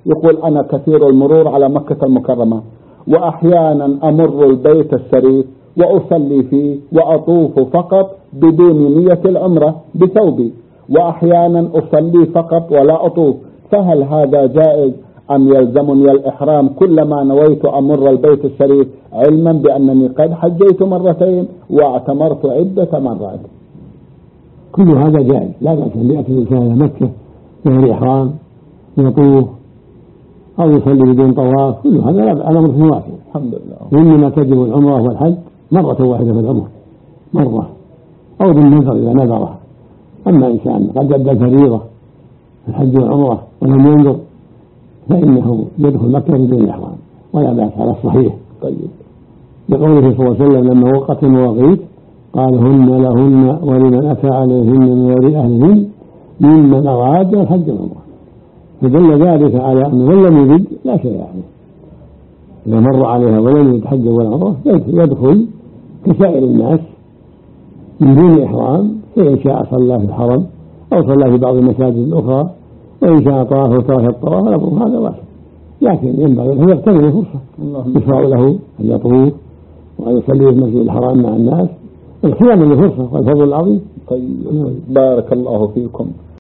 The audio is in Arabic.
يقول أنا كثير المرور على مكة المكرمة، وأحيانا أمر البيت الشريف وأصلي فيه وأطوف فقط بدون نية العمرة بثوبي، وأحيانا أصلي فقط ولا أطوف، فهل هذا جائز أم يلزمني الإحرام كلما نويت أمر البيت الشريف، علما بأنني قد حجيت مرتين واعتمرت عدة مرات؟ كل هذا جائز، لا بأس أن يأتي الإنسان إلى مكة من الإحرام يطوف أو يصلي بدون طواف، كل هذا الأمر واسع الحمد لله. وإنما تجب العمرة والحج مرة واحدة في العمر، مرة أو بالنذر إذا نذره. أما إنسان قد أدى الفريضة الحج والعمرة ولم ينذر فإنه يدخل مكة بدون إحرام ولا بأس على الصحيح. طيب. لقوله صلى الله عليه وسلم لما وقت المواقيت قال هن لهن ولمن أتى عليهن من غير أهلهن ممن أراد الحج والعمرة، فدل ذلك على أن من لم يجد لا شيء عليه، إذا مر عليها ولم يجد حج ولا عمرة يدخل كسائر الناس من دون إحرام، فإن شاء صلى في الحرم أو صلى في بعض المساجد الأخرى، وإن شاء طاف وترك الطواف هذا واسع، لكن ينبغي أن يغتنم الفرصة، يشرع له أن يطوف وأن يصلي في المسجد الحرام مع الناس اغتناما للفرصة والفضل العظيم. طيب. بارك الله فيكم.